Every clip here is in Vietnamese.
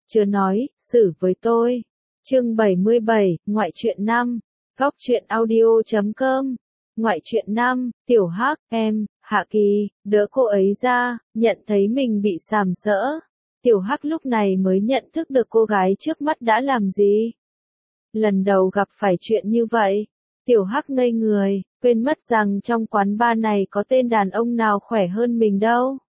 Chớ nói, xử với tôi. Chương 77, Ngoại truyện 5. Góc truyện audio.com. Ngoại truyện 5, Tiểu Hắc, em, Hạ Kỳ, đỡ cô ấy ra, nhận thấy mình bị sàm sỡ. Tiểu Hắc lúc này mới nhận thức được cô gái trước mắt đã làm gì. Lần đầu gặp phải chuyện như vậy, Tiểu Hắc ngây người, quên mất rằng trong quán bar này có tên đàn ông nào khỏe hơn mình đâu.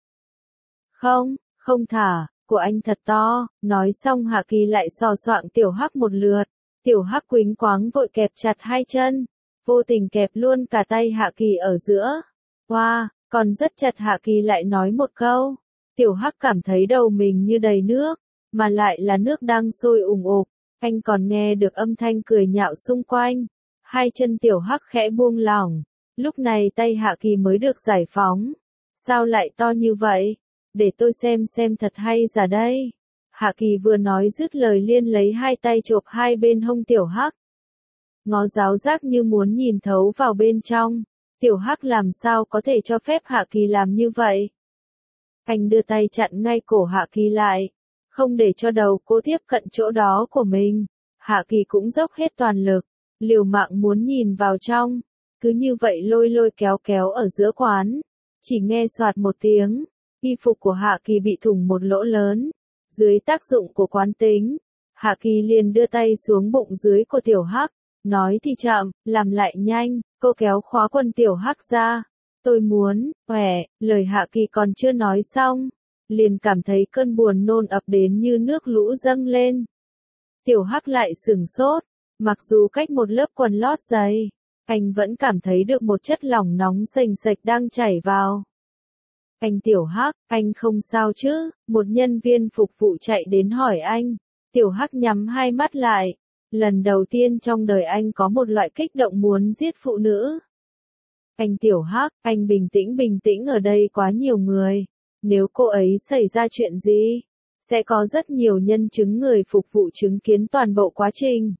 Không thả, của anh thật to, nói xong Hạ Kỳ lại sò soạng Tiểu Hắc một lượt. Tiểu Hắc quĩnh quáng vội kẹp chặt hai chân, vô tình kẹp luôn cả tay Hạ Kỳ ở giữa. Wow, còn rất chặt. Hạ Kỳ lại nói một câu. Tiểu Hắc cảm thấy đầu mình như đầy nước, mà lại là nước đang sôi ùng ục. Anh còn nghe được âm thanh cười nhạo xung quanh. Hai chân Tiểu Hắc khẽ buông lỏng. Lúc này tay Hạ Kỳ mới được giải phóng. Sao lại to như vậy? Để tôi xem thật hay giả đây. Hạ Kỳ vừa nói dứt lời liền lấy hai tay chộp hai bên hông Tiểu Hắc. Ngó giáo giác như muốn nhìn thấu vào bên trong. Tiểu Hắc làm sao có thể cho phép Hạ Kỳ làm như vậy? Anh đưa tay chặn ngay cổ Hạ Kỳ lại, không để cho đầu cô tiếp cận chỗ đó của mình. Hạ Kỳ cũng dốc hết toàn lực, liều mạng muốn nhìn vào trong. Cứ như vậy lôi kéo ở giữa quán. Chỉ nghe soạt một tiếng, y phục của Hạ Kỳ bị thủng một lỗ lớn. Dưới tác dụng của quán tính, Hạ Kỳ liền đưa tay xuống bụng dưới của Tiểu Hắc. Nói thì chậm, làm lại nhanh, cô kéo khóa quần Tiểu Hắc ra. Tôi muốn, lời Hạ Kỳ còn chưa nói xong, liền cảm thấy cơn buồn nôn ập đến như nước lũ dâng lên. Tiểu Hắc lại sửng sốt, mặc dù cách một lớp quần lót dày, anh vẫn cảm thấy được một chất lỏng nóng sềnh sệch đang chảy vào. Anh Tiểu Hắc, anh không sao chứ? Một nhân viên phục vụ chạy đến hỏi anh. Tiểu Hắc nhắm hai mắt lại. Lần đầu tiên trong đời anh có một loại kích động muốn giết phụ nữ. Anh Tiểu Hắc, anh bình tĩnh, ở đây quá nhiều người. Nếu cô ấy xảy ra chuyện gì, sẽ có rất nhiều nhân chứng người phục vụ chứng kiến toàn bộ quá trình.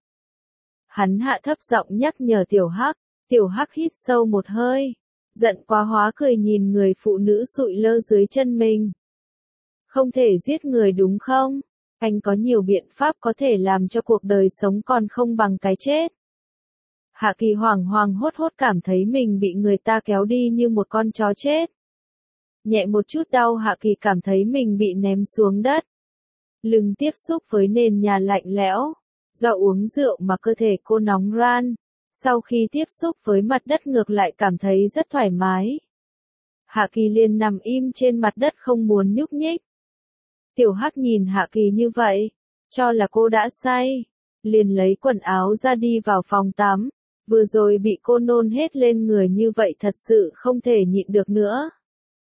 Hắn hạ thấp giọng nhắc nhở Tiểu Hắc. Tiểu Hắc hít sâu một hơi, giận quá hóa cười nhìn người phụ nữ sụi lơ dưới chân mình. Không thể giết người đúng không? Anh có nhiều biện pháp có thể làm cho cuộc đời sống còn không bằng cái chết. Hạ Kỳ hoảng hốt cảm thấy mình bị người ta kéo đi như một con chó chết. Nhẹ một chút đau Hạ Kỳ cảm thấy mình bị ném xuống đất. Lưng tiếp xúc với nền nhà lạnh lẽo. Do uống rượu mà cơ thể cô nóng ran. Sau khi tiếp xúc với mặt đất ngược lại cảm thấy rất thoải mái. Hạ Kỳ liền nằm im trên mặt đất không muốn nhúc nhích. Tiểu Hắc nhìn Hạ Kỳ như vậy, cho là cô đã say, liền lấy quần áo ra đi vào phòng tắm. Vừa rồi bị cô nôn hết lên người như vậy thật sự không thể nhịn được nữa.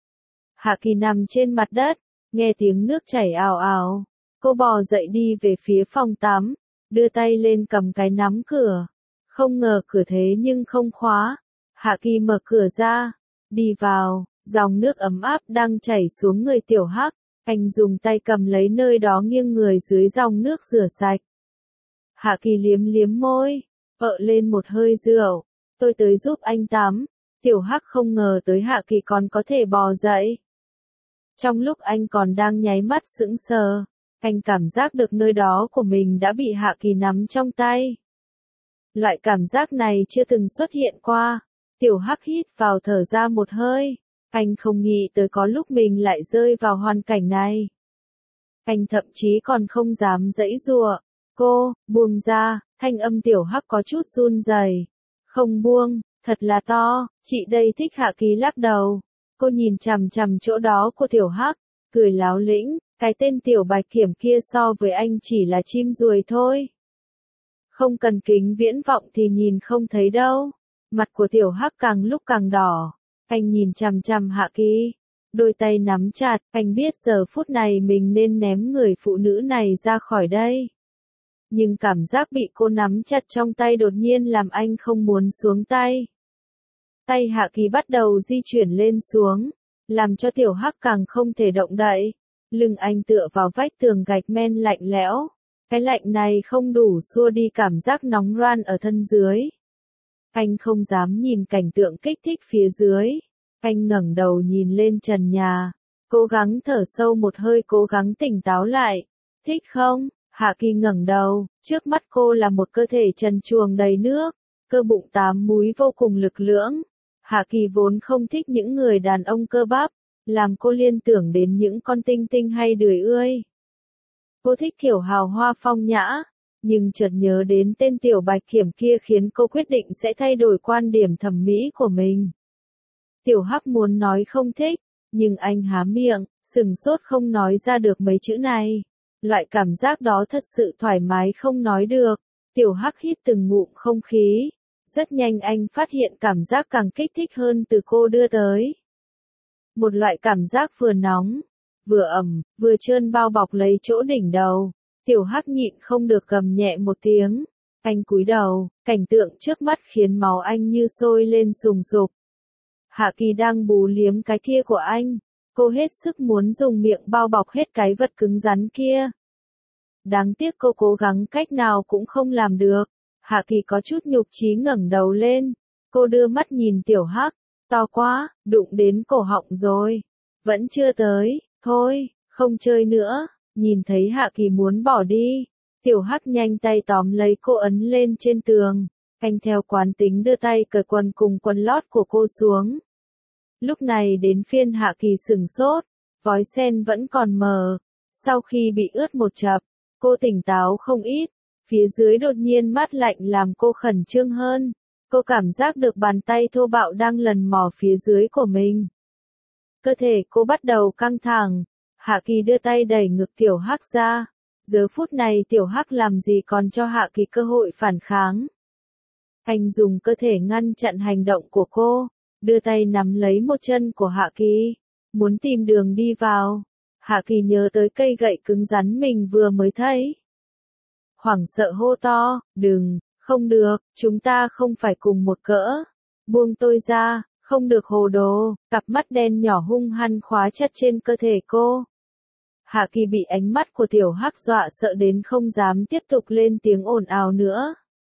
Hạ Kỳ nằm trên mặt đất, nghe tiếng nước chảy ào ào. Cô bò dậy đi về phía phòng tắm, đưa tay lên cầm cái nắm cửa. Không ngờ cửa thế nhưng không khóa. Hạ Kỳ mở cửa ra, đi vào, dòng nước ấm áp đang chảy xuống người Tiểu Hắc. Anh dùng tay cầm lấy nơi đó nghiêng người dưới dòng nước rửa sạch. Hạ Kỳ liếm môi, lên một hơi rượu. Tôi tới giúp anh tắm. Tiểu Hắc không ngờ tới Hạ Kỳ còn có thể bò dậy. Trong lúc anh còn đang nháy mắt sững sờ, anh cảm giác được nơi đó của mình đã bị Hạ Kỳ nắm trong tay. Loại cảm giác này chưa từng xuất hiện qua. Tiểu Hắc hít vào thở ra một hơi. Anh không nghĩ tới có lúc mình lại rơi vào hoàn cảnh này. Anh thậm chí còn không dám giãy giụa. Cô, buông ra, thanh âm Tiểu Hắc có chút run rẩy. Không buông, thật là to, chị đây thích. Hạ Kỳ lắc đầu. Cô nhìn chằm chằm chỗ đó của Tiểu Hắc, cười láo lĩnh, cái tên Tiểu Bạch Kiểm kia so với anh chỉ là chim ruồi thôi. Không cần kính viễn vọng thì nhìn không thấy đâu. Mặt của Tiểu Hắc càng lúc càng đỏ. Anh nhìn chằm chằm Hạ Kỳ, đôi tay nắm chặt, anh biết giờ phút này mình nên ném người phụ nữ này ra khỏi đây. Nhưng cảm giác bị cô nắm chặt trong tay đột nhiên làm anh không muốn xuống tay. Tay Hạ Kỳ bắt đầu di chuyển lên xuống, làm cho Tiểu Hắc càng không thể động đậy. Lưng anh tựa vào vách tường gạch men lạnh lẽo. Cái lạnh này không đủ xua đi cảm giác nóng ran ở thân dưới. Anh không dám nhìn cảnh tượng kích thích phía dưới. Anh ngẩng đầu nhìn lên trần nhà, cố gắng thở sâu một hơi, cố gắng tỉnh táo lại. Thích không? Hạ Kỳ ngẩng đầu, trước mắt cô là một cơ thể trần truồng đầy nước, cơ bụng 8 múi vô cùng lực lưỡng. Hạ Kỳ vốn không thích những người đàn ông cơ bắp, làm cô liên tưởng đến những con tinh tinh hay đười ươi. Cô thích kiểu hào hoa phong nhã, nhưng chợt nhớ đến tên Tiểu Bạch Kiểm kia khiến cô quyết định sẽ thay đổi quan điểm thẩm mỹ của mình. Tiểu Hắc muốn nói không thích, nhưng anh há miệng, sừng sốt không nói ra được mấy chữ này. Loại cảm giác đó thật sự thoải mái không nói được. Tiểu Hắc hít từng ngụm không khí. Rất nhanh anh phát hiện cảm giác càng kích thích hơn từ cô đưa tới. Một loại cảm giác vừa nóng, vừa ẩm, vừa trơn bao bọc lấy chỗ đỉnh đầu. Tiểu Hắc nhịn không được gầm nhẹ một tiếng. Anh cúi đầu, cảnh tượng trước mắt khiến máu anh như sôi lên sùng sục. Hạ Kỳ đang bú liếm cái kia của anh. Cô hết sức muốn dùng miệng bao bọc hết cái vật cứng rắn kia. Đáng tiếc cô cố gắng cách nào cũng không làm được. Hạ Kỳ có chút nhục chí ngẩng đầu lên. Cô đưa mắt nhìn Tiểu Hắc. To quá, đụng đến cổ họng rồi. Vẫn chưa tới, thôi, không chơi nữa. Nhìn thấy Hạ Kỳ muốn bỏ đi. Tiểu Hắc nhanh tay tóm lấy cô ấn lên trên tường. Anh theo quán tính đưa tay cởi quần cùng quần lót của cô xuống. Lúc này đến phiên Hạ Kỳ sửng sốt. Vói sen vẫn còn mờ. Sau khi bị ướt một chập, cô tỉnh táo không ít. Phía dưới đột nhiên mát lạnh làm cô khẩn trương hơn. Cô cảm giác được bàn tay thô bạo đang lần mò phía dưới của mình. Cơ thể cô bắt đầu căng thẳng. Hạ Kỳ đưa tay đẩy ngực Tiểu Hắc ra. Giờ phút này Tiểu Hắc làm gì còn cho Hạ Kỳ cơ hội phản kháng. Anh dùng cơ thể ngăn chặn hành động của cô. Đưa tay nắm lấy một chân của Hạ Kỳ. Muốn tìm đường đi vào. Hạ Kỳ nhớ tới cây gậy cứng rắn mình vừa mới thấy. Hoảng sợ hô to, đừng, không được, chúng ta không phải cùng một cỡ. Buông tôi ra, không được hồ đồ, cặp mắt đen nhỏ hung hăng khóa chặt trên cơ thể cô. Hạ Kỳ bị ánh mắt của Tiểu Hắc dọa sợ đến không dám tiếp tục lên tiếng ồn ào nữa.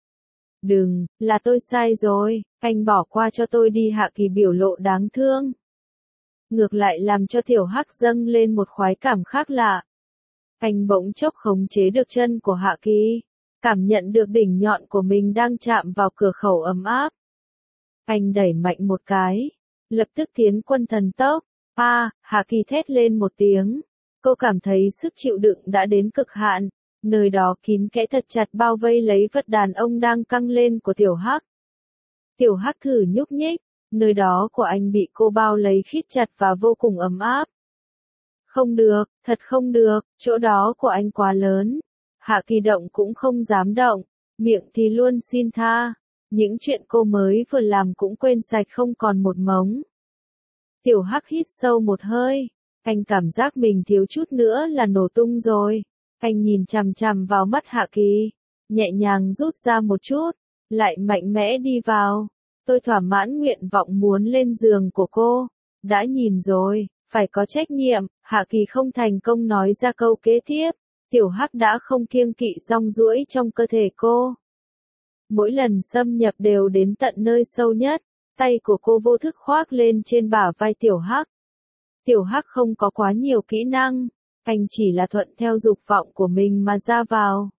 Đừng, là tôi sai rồi, anh bỏ qua cho tôi đi. Hạ Kỳ biểu lộ đáng thương. Ngược lại làm cho Tiểu Hắc dâng lên một khoái cảm khác lạ. Anh bỗng chốc khống chế được chân của Hạ Kỳ, cảm nhận được đỉnh nhọn của mình đang chạm vào cửa khẩu ấm áp. Anh đẩy mạnh một cái, lập tức tiến quân thần tốc. Hạ Kỳ thét lên một tiếng. Cô cảm thấy sức chịu đựng đã đến cực hạn, nơi đó kín kẽ thật chặt bao vây lấy vật đàn ông đang căng lên của Tiểu Hắc. Tiểu Hắc thử nhúc nhích, nơi đó của anh bị cô bao lấy khít chặt và vô cùng ấm áp. Không được, thật không được, chỗ đó của anh quá lớn. Hạ Kỳ động cũng không dám động, miệng thì luôn xin tha. Những chuyện cô mới vừa làm cũng quên sạch không còn một mống. Tiểu Hắc hít sâu một hơi. Anh cảm giác mình thiếu chút nữa là nổ tung rồi. Anh nhìn chằm chằm vào mắt Hạ Kỳ, nhẹ nhàng rút ra một chút, lại mạnh mẽ đi vào. Tôi thỏa mãn nguyện vọng muốn lên giường của cô. Đã nhìn rồi, phải có trách nhiệm. Hạ Kỳ không thành công nói ra câu kế tiếp. Tiểu Hắc đã không kiêng kỵ rong ruổi trong cơ thể cô. Mỗi lần xâm nhập đều đến tận nơi sâu nhất. Tay của cô vô thức khoác lên trên bả vai Tiểu Hắc. Tiểu Hắc không có quá nhiều kỹ năng, anh chỉ là thuận theo dục vọng của mình mà ra vào.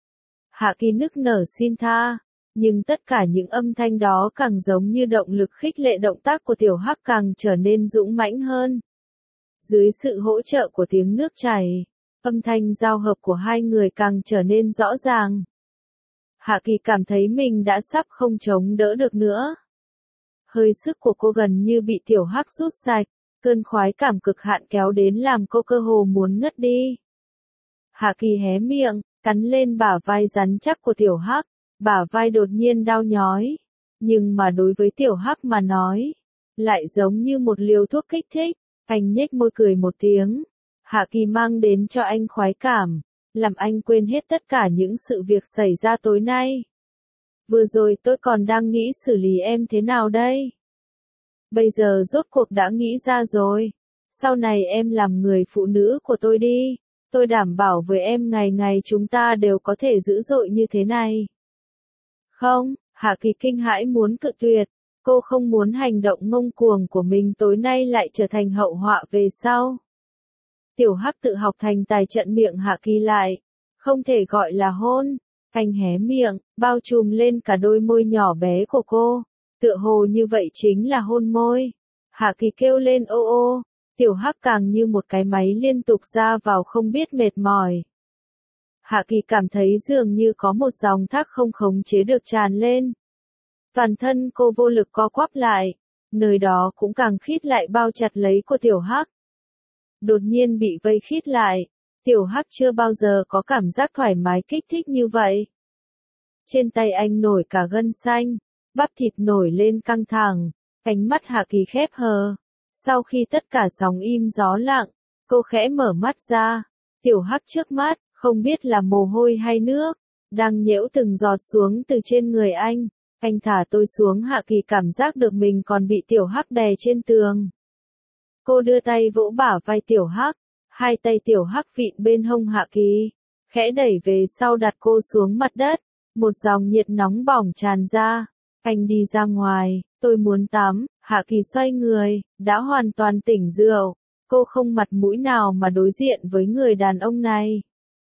Hạ Kỳ nức nở xin tha, nhưng tất cả những âm thanh đó càng giống như động lực khích lệ động tác của Tiểu Hắc càng trở nên dũng mãnh hơn. Dưới sự hỗ trợ của tiếng nước chảy, âm thanh giao hợp của hai người càng trở nên rõ ràng. Hạ Kỳ cảm thấy mình đã sắp không chống đỡ được nữa. Hơi sức của cô gần như bị Tiểu Hắc rút sạch. Cơn khoái cảm cực hạn kéo đến làm cô cơ hồ muốn ngất đi. Hạ Kỳ hé miệng, cắn lên bả vai rắn chắc của Tiểu Hắc, bả vai đột nhiên đau nhói. Nhưng mà đối với Tiểu Hắc mà nói, lại giống như một liều thuốc kích thích. Anh nhếch môi cười một tiếng. Hạ Kỳ mang đến cho anh khoái cảm, làm anh quên hết tất cả những sự việc xảy ra tối nay. Vừa rồi tôi còn đang nghĩ xử lý em thế nào đây? Bây giờ rốt cuộc đã nghĩ ra rồi. Sau này em làm người phụ nữ của tôi đi. Tôi đảm bảo với em ngày ngày chúng ta đều có thể dữ dội như thế này. Không, Hạ Kỳ kinh hãi muốn cự tuyệt. Cô không muốn hành động ngông cuồng của mình tối nay lại trở thành hậu họa về sau. Tiểu Hắc tự học thành tài trận miệng Hạ Kỳ lại. Không thể gọi là hôn. Anh hé miệng, bao trùm lên cả đôi môi nhỏ bé của cô. Tựa hồ như vậy chính là hôn môi. Hạ Kỳ kêu lên ô ô. Tiểu Hắc càng như một cái máy liên tục ra vào không biết mệt mỏi. Hạ Kỳ cảm thấy dường như có một dòng thác không khống chế được tràn lên. Toàn thân cô vô lực co quắp lại. Nơi đó cũng càng khít lại bao chặt lấy của Tiểu Hắc. Đột nhiên bị vây khít lại. Tiểu Hắc chưa bao giờ có cảm giác thoải mái kích thích như vậy. Trên tay anh nổi cả gân xanh, bắp thịt nổi lên căng thẳng, ánh mắt Hạ Kỳ khép hờ. Sau khi tất cả sóng im gió lặng, cô khẽ mở mắt ra. Tiểu Hắc trước mắt, không biết là mồ hôi hay nước, đang nhễu từng giọt xuống từ trên người anh. Anh thả tôi xuống. Hạ Kỳ cảm giác được mình còn bị Tiểu Hắc đè trên tường. Cô đưa tay vỗ bả vai Tiểu Hắc, hai tay Tiểu Hắc vịn bên hông Hạ Kỳ, khẽ đẩy về sau đặt cô xuống mặt đất, một dòng nhiệt nóng bỏng tràn ra. Anh đi ra ngoài, tôi muốn tắm. Hạ Kỳ xoay người, đã hoàn toàn tỉnh rượu, cô không mặt mũi nào mà đối diện với người đàn ông này.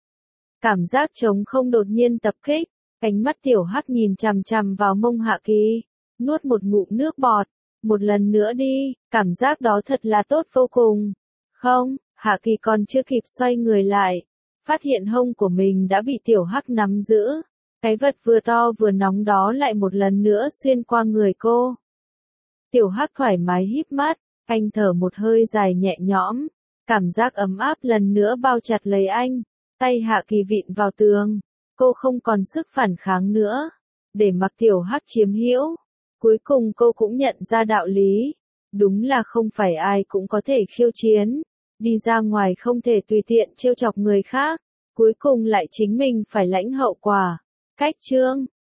Cảm giác trống không đột nhiên tập kích, ánh mắt Tiểu Hắc nhìn chằm chằm vào mông Hạ Kỳ, nuốt một ngụm nước bọt. Một lần nữa đi, cảm giác đó thật là tốt vô cùng. Không, Hạ Kỳ còn chưa kịp xoay người lại, phát hiện hông của mình đã bị Tiểu Hắc nắm giữ. Cái vật vừa to vừa nóng đó lại một lần nữa xuyên qua người cô. Tiểu Hắc thoải mái híp mắt, anh thở một hơi dài nhẹ nhõm, cảm giác ấm áp lần nữa bao chặt lấy anh, tay Hạ Kỳ vịn vào tường, cô không còn sức phản kháng nữa, để mặc Tiểu Hắc chiếm hữu. Cuối cùng cô cũng nhận ra đạo lý, đúng là không phải ai cũng có thể khiêu chiến, đi ra ngoài không thể tùy tiện trêu chọc người khác, cuối cùng lại chính mình phải lãnh hậu quả. Cách chương